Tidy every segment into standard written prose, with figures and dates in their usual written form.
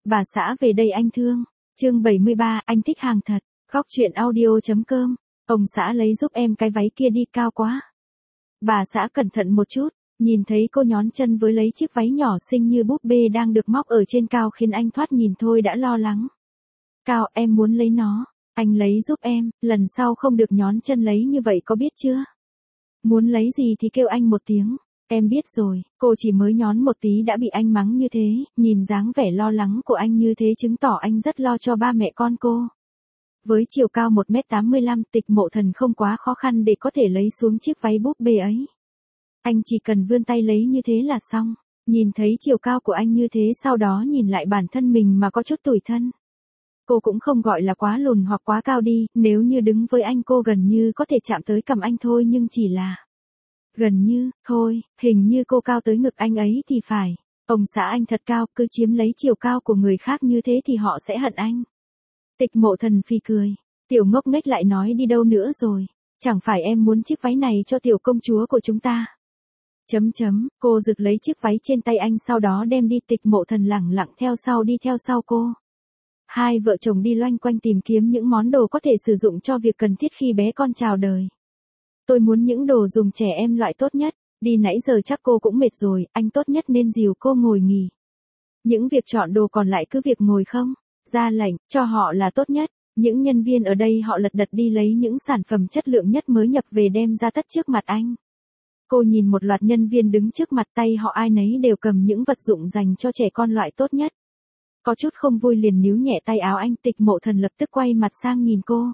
Bà xã về đây anh thương. Chương 73, anh thích hàng thật. Góc truyện audio.com. Ông xã lấy giúp em cái váy kia đi, cao quá. Bà xã cẩn thận một chút, nhìn thấy cô nhón chân với lấy chiếc váy nhỏ xinh như búp bê đang được móc ở trên cao khiến anh thoát nhìn thôi đã lo lắng. Cao, em muốn lấy nó. Anh lấy giúp em, lần sau không được nhón chân lấy như vậy có biết chưa? Muốn lấy gì thì kêu anh một tiếng. Em biết rồi, cô chỉ mới nhón một tí đã bị anh mắng như thế, nhìn dáng vẻ lo lắng của anh như thế chứng tỏ anh rất lo cho ba mẹ con cô. Với chiều cao 1m85, Tịch Mộ Thần không quá khó khăn để có thể lấy xuống chiếc váy búp bê ấy. Anh chỉ cần vươn tay lấy như thế là xong. Nhìn thấy chiều cao của anh như thế, sau đó nhìn lại bản thân mình mà có chút tủi thân. Cô cũng không gọi là quá lùn hoặc quá cao đi, nếu như đứng với anh cô gần như có thể chạm tới cằm anh thôi, nhưng chỉ là gần như, thôi, hình như cô cao tới ngực anh ấy thì phải. Ông xã anh thật cao, cứ chiếm lấy chiều cao của người khác như thế thì họ sẽ hận anh. Tịch Mộ Thần phì cười. Tiểu ngốc nghếch lại nói đi đâu nữa rồi. Chẳng phải em muốn chiếc váy này cho tiểu công chúa của chúng ta. Cô giật lấy chiếc váy trên tay anh sau đó đem đi. Tịch Mộ Thần lẳng lặng theo sau, đi theo sau cô. Hai vợ chồng đi loanh quanh tìm kiếm những món đồ có thể sử dụng cho việc cần thiết khi bé con chào đời. Tôi muốn những đồ dùng trẻ em loại tốt nhất, đi nãy giờ chắc cô cũng mệt rồi, anh tốt nhất nên dìu cô ngồi nghỉ. Những việc chọn đồ còn lại cứ việc ngồi không, ra lệnh, cho họ là tốt nhất. Những nhân viên ở đây họ lật đật đi lấy những sản phẩm chất lượng nhất mới nhập về đem ra tất trước mặt anh. Cô nhìn một loạt nhân viên đứng trước mặt, tay họ ai nấy đều cầm những vật dụng dành cho trẻ con loại tốt nhất. Có chút không vui liền níu nhẹ tay áo anh. Tịch Mộ Thần lập tức quay mặt sang nhìn cô.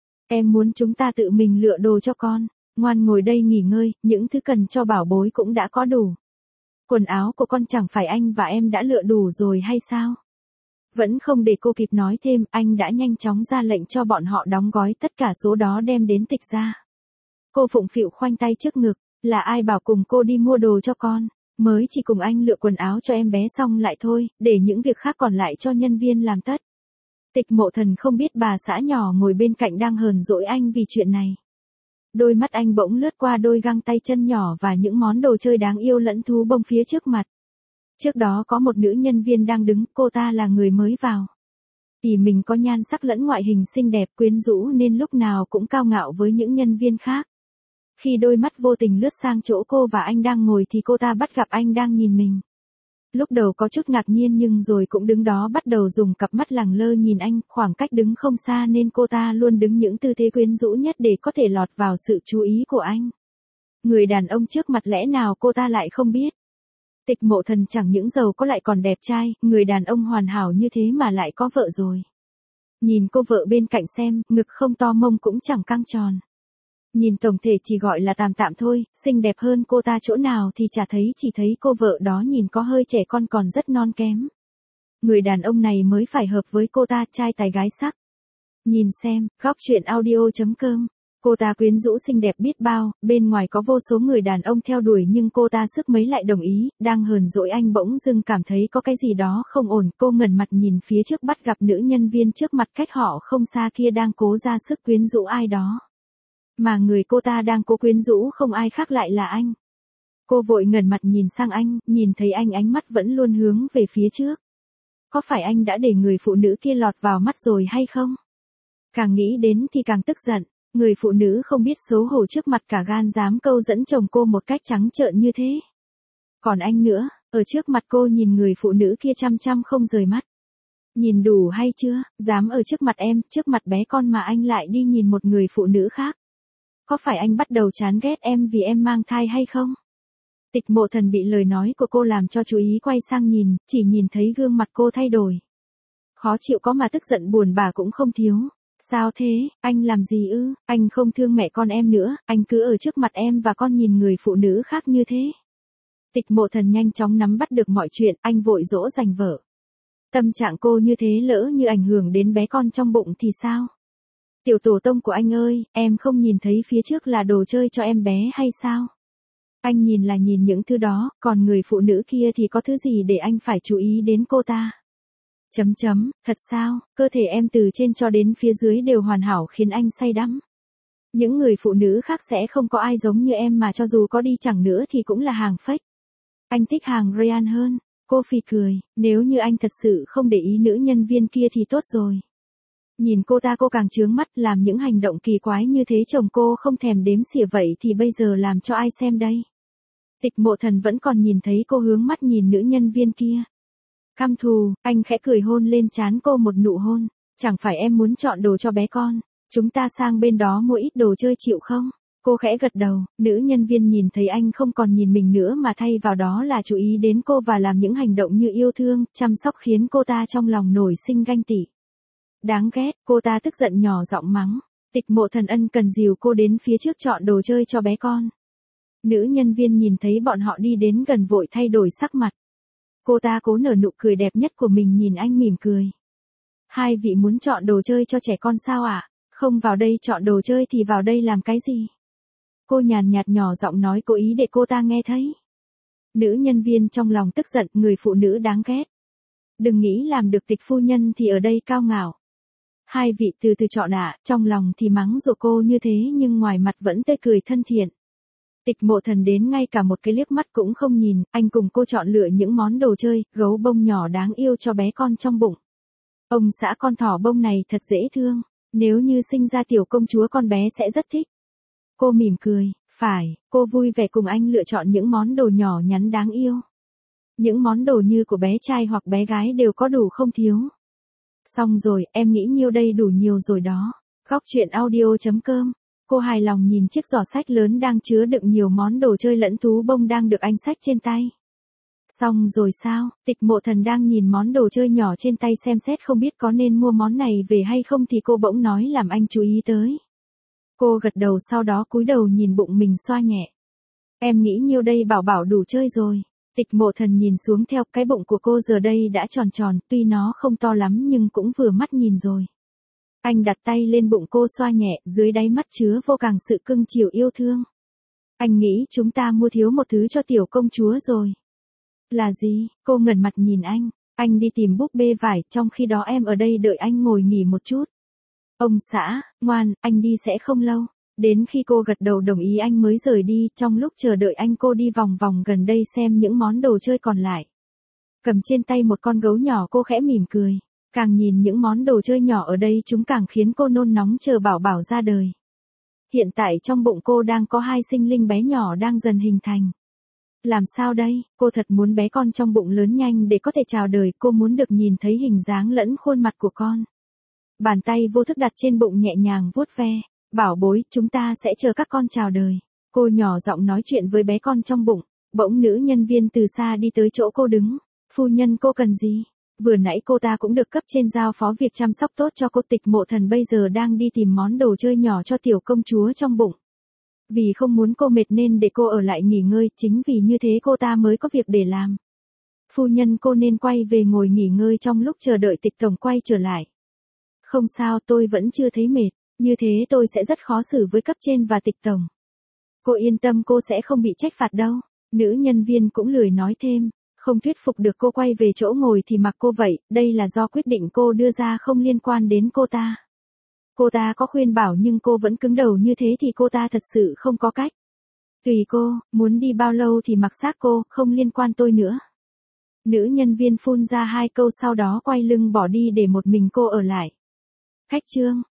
Em muốn chúng ta tự mình lựa đồ cho con. Ngoan ngồi đây nghỉ ngơi, những thứ cần cho bảo bối cũng đã có đủ. Quần áo của con chẳng phải anh và em đã lựa đủ rồi hay sao? Vẫn không để cô kịp nói thêm, anh đã nhanh chóng ra lệnh cho bọn họ đóng gói tất cả số đó đem đến tịch ra. Cô phụng phịu khoanh tay trước ngực, là ai bảo cùng cô đi mua đồ cho con, mới chỉ cùng anh lựa quần áo cho em bé xong lại thôi, để những việc khác còn lại cho nhân viên làm tất. Tịch Mộ Thần không biết bà xã nhỏ ngồi bên cạnh đang hờn dỗi anh vì chuyện này. Đôi mắt anh bỗng lướt qua đôi găng tay chân nhỏ và những món đồ chơi đáng yêu lẫn thú bông phía trước mặt. Trước đó có một nữ nhân viên đang đứng, cô ta là người mới vào. Vì mình có nhan sắc lẫn ngoại hình xinh đẹp quyến rũ nên lúc nào cũng cao ngạo với những nhân viên khác. Khi đôi mắt vô tình lướt sang chỗ cô và anh đang ngồi thì cô ta bắt gặp anh đang nhìn mình. Lúc đầu có chút ngạc nhiên nhưng rồi cũng đứng đó bắt đầu dùng cặp mắt lẳng lơ nhìn anh, khoảng cách đứng không xa nên cô ta luôn đứng những tư thế quyến rũ nhất để có thể lọt vào sự chú ý của anh. Người đàn ông trước mặt lẽ nào cô ta lại không biết. Tịch Mộ Thần chẳng những giàu có lại còn đẹp trai, người đàn ông hoàn hảo như thế mà lại có vợ rồi. Nhìn cô vợ bên cạnh xem, ngực không to mông cũng chẳng căng tròn. Nhìn tổng thể chỉ gọi là tạm tạm thôi, xinh đẹp hơn cô ta chỗ nào thì chả thấy, chỉ thấy cô vợ đó nhìn có hơi trẻ con còn rất non kém. Người đàn ông này mới phải hợp với cô ta, trai tài gái sắc. Nhìn xem, góc truyện audio.com. Cô ta quyến rũ xinh đẹp biết bao, bên ngoài có vô số người đàn ông theo đuổi nhưng cô ta sức mấy lại đồng ý, đang hờn dỗi anh bỗng dưng cảm thấy có cái gì đó không ổn, cô ngẩng mặt nhìn phía trước bắt gặp nữ nhân viên trước mặt cách họ không xa kia đang cố ra sức quyến rũ ai đó. Mà người cô ta đang cố quyến rũ không ai khác lại là anh. Cô vội ngẩng mặt nhìn sang anh, nhìn thấy anh ánh mắt vẫn luôn hướng về phía trước. Có phải anh đã để người phụ nữ kia lọt vào mắt rồi hay không? Càng nghĩ đến thì càng tức giận. Người phụ nữ không biết xấu hổ trước mặt cả gan dám câu dẫn chồng cô một cách trắng trợn như thế. Còn anh nữa, ở trước mặt cô nhìn người phụ nữ kia chăm chăm không rời mắt. Nhìn đủ hay chưa, dám ở trước mặt em, trước mặt bé con mà anh lại đi nhìn một người phụ nữ khác. Có phải anh bắt đầu chán ghét em vì em mang thai hay không? Tịch Mộ Thần bị lời nói của cô làm cho chú ý quay sang nhìn, chỉ nhìn thấy gương mặt cô thay đổi. Khó chịu có mà tức giận buồn bã cũng không thiếu. Sao thế, anh làm gì ư, anh không thương mẹ con em nữa, anh cứ ở trước mặt em và con nhìn người phụ nữ khác như thế. Tịch Mộ Thần nhanh chóng nắm bắt được mọi chuyện, anh vội dỗ dành vợ. Tâm trạng cô như thế lỡ như ảnh hưởng đến bé con trong bụng thì sao? Tiểu tổ tông của anh ơi, em không nhìn thấy phía trước là đồ chơi cho em bé hay sao? Anh nhìn là nhìn những thứ đó, còn người phụ nữ kia thì có thứ gì để anh phải chú ý đến cô ta? Thật sao, cơ thể em từ trên cho đến phía dưới đều hoàn hảo khiến anh say đắm. Những người phụ nữ khác sẽ không có ai giống như em mà cho dù có đi chẳng nữa thì cũng là hàng fake. Anh thích hàng Rayan hơn. Cô phì cười, nếu như anh thật sự không để ý nữ nhân viên kia thì tốt rồi. Nhìn cô ta cô càng chướng mắt, làm những hành động kỳ quái như thế chồng cô không thèm đếm xỉa vậy thì bây giờ làm cho ai xem đây. Tịch Mộ Thần vẫn còn nhìn thấy cô hướng mắt nhìn nữ nhân viên kia. Căm thù, anh khẽ cười hôn lên trán cô một nụ hôn. Chẳng phải em muốn chọn đồ cho bé con, chúng ta sang bên đó mua ít đồ chơi chịu không? Cô khẽ gật đầu, nữ nhân viên nhìn thấy anh không còn nhìn mình nữa mà thay vào đó là chú ý đến cô và làm những hành động như yêu thương, chăm sóc khiến cô ta trong lòng nổi sinh ganh tị. Đáng ghét, cô ta tức giận nhỏ giọng mắng. Tịch Mộ Thần ân cần dìu cô đến phía trước chọn đồ chơi cho bé con. Nữ nhân viên nhìn thấy bọn họ đi đến gần vội thay đổi sắc mặt. Cô ta cố nở nụ cười đẹp nhất của mình nhìn anh mỉm cười. Hai vị muốn chọn đồ chơi cho trẻ con sao ạ? Không vào đây chọn đồ chơi thì vào đây làm cái gì? Cô nhàn nhạt nhỏ giọng nói cố ý để cô ta nghe thấy. Nữ nhân viên trong lòng tức giận, người phụ nữ đáng ghét. Đừng nghĩ làm được tịch phu nhân thì ở đây cao ngạo. Hai vị từ từ chọn ạ, trong lòng thì mắng rủa cô như thế nhưng ngoài mặt vẫn tươi cười thân thiện. Tịch Mộ Thần đến ngay cả một cái liếc mắt cũng không nhìn, anh cùng cô chọn lựa những món đồ chơi, gấu bông nhỏ đáng yêu cho bé con trong bụng. Ông xã con thỏ bông này thật dễ thương, nếu như sinh ra tiểu công chúa con bé sẽ rất thích. Cô mỉm cười, phải, cô vui vẻ cùng anh lựa chọn những món đồ nhỏ nhắn đáng yêu. Những món đồ như của bé trai hoặc bé gái đều có đủ không thiếu. Xong rồi, em nghĩ nhiêu đây đủ nhiều rồi đó. Góc truyện audio.com. Cô hài lòng nhìn chiếc giỏ sách lớn đang chứa đựng nhiều món đồ chơi lẫn thú bông đang được anh xách trên tay. Xong rồi sao? Tịch Mộ Thần đang nhìn món đồ chơi nhỏ trên tay xem xét không biết có nên mua món này về hay không thì cô bỗng nói làm anh chú ý tới. Cô gật đầu sau đó cúi đầu nhìn bụng mình xoa nhẹ. Em nghĩ nhiêu đây bảo bảo đủ chơi rồi. Tịch Mộ Thần nhìn xuống theo cái bụng của cô giờ đây đã tròn tròn, tuy nó không to lắm nhưng cũng vừa mắt nhìn rồi. Anh đặt tay lên bụng cô xoa nhẹ, dưới đáy mắt chứa vô càng sự cưng chiều yêu thương. Anh nghĩ chúng ta mua thiếu một thứ cho tiểu công chúa rồi. Là gì? Cô ngẩng mặt nhìn anh đi tìm búp bê vải, trong khi đó em ở đây đợi anh ngồi nghỉ một chút. Ông xã, ngoan, anh đi sẽ không lâu. Đến khi cô gật đầu đồng ý anh mới rời đi, trong lúc chờ đợi anh cô đi vòng vòng gần đây xem những món đồ chơi còn lại. Cầm trên tay một con gấu nhỏ cô khẽ mỉm cười. Càng nhìn những món đồ chơi nhỏ ở đây chúng càng khiến cô nôn nóng chờ bảo bảo ra đời. Hiện tại trong bụng cô đang có hai sinh linh bé nhỏ đang dần hình thành. Làm sao đây, cô thật muốn bé con trong bụng lớn nhanh để có thể chào đời, cô muốn được nhìn thấy hình dáng lẫn khuôn mặt của con. Bàn tay vô thức đặt trên bụng nhẹ nhàng vuốt ve. Bảo bối, chúng ta sẽ chờ các con chào đời. Cô nhỏ giọng nói chuyện với bé con trong bụng. Bỗng nữ nhân viên từ xa đi tới chỗ cô đứng. Phu nhân cô cần gì? Vừa nãy cô ta cũng được cấp trên giao phó việc chăm sóc tốt cho cô. Tịch Mộ Thần bây giờ đang đi tìm món đồ chơi nhỏ cho tiểu công chúa trong bụng. Vì không muốn cô mệt nên để cô ở lại nghỉ ngơi, chính vì như thế cô ta mới có việc để làm. Phu nhân cô nên quay về ngồi nghỉ ngơi trong lúc chờ đợi Tịch tổng quay trở lại. Không sao, tôi vẫn chưa thấy mệt, như thế tôi sẽ rất khó xử với cấp trên và Tịch tổng. Cô yên tâm, cô sẽ không bị trách phạt đâu. Nữ nhân viên cũng lười nói thêm. Không thuyết phục được cô quay về chỗ ngồi thì mặc cô vậy, đây là do quyết định cô đưa ra không liên quan đến cô ta. Cô ta có khuyên bảo nhưng cô vẫn cứng đầu như thế thì cô ta thật sự không có cách. Tùy cô, muốn đi bao lâu thì mặc xác cô, không liên quan tôi nữa. Nữ nhân viên phun ra hai câu sau đó quay lưng bỏ đi để một mình cô ở lại. Khách trương,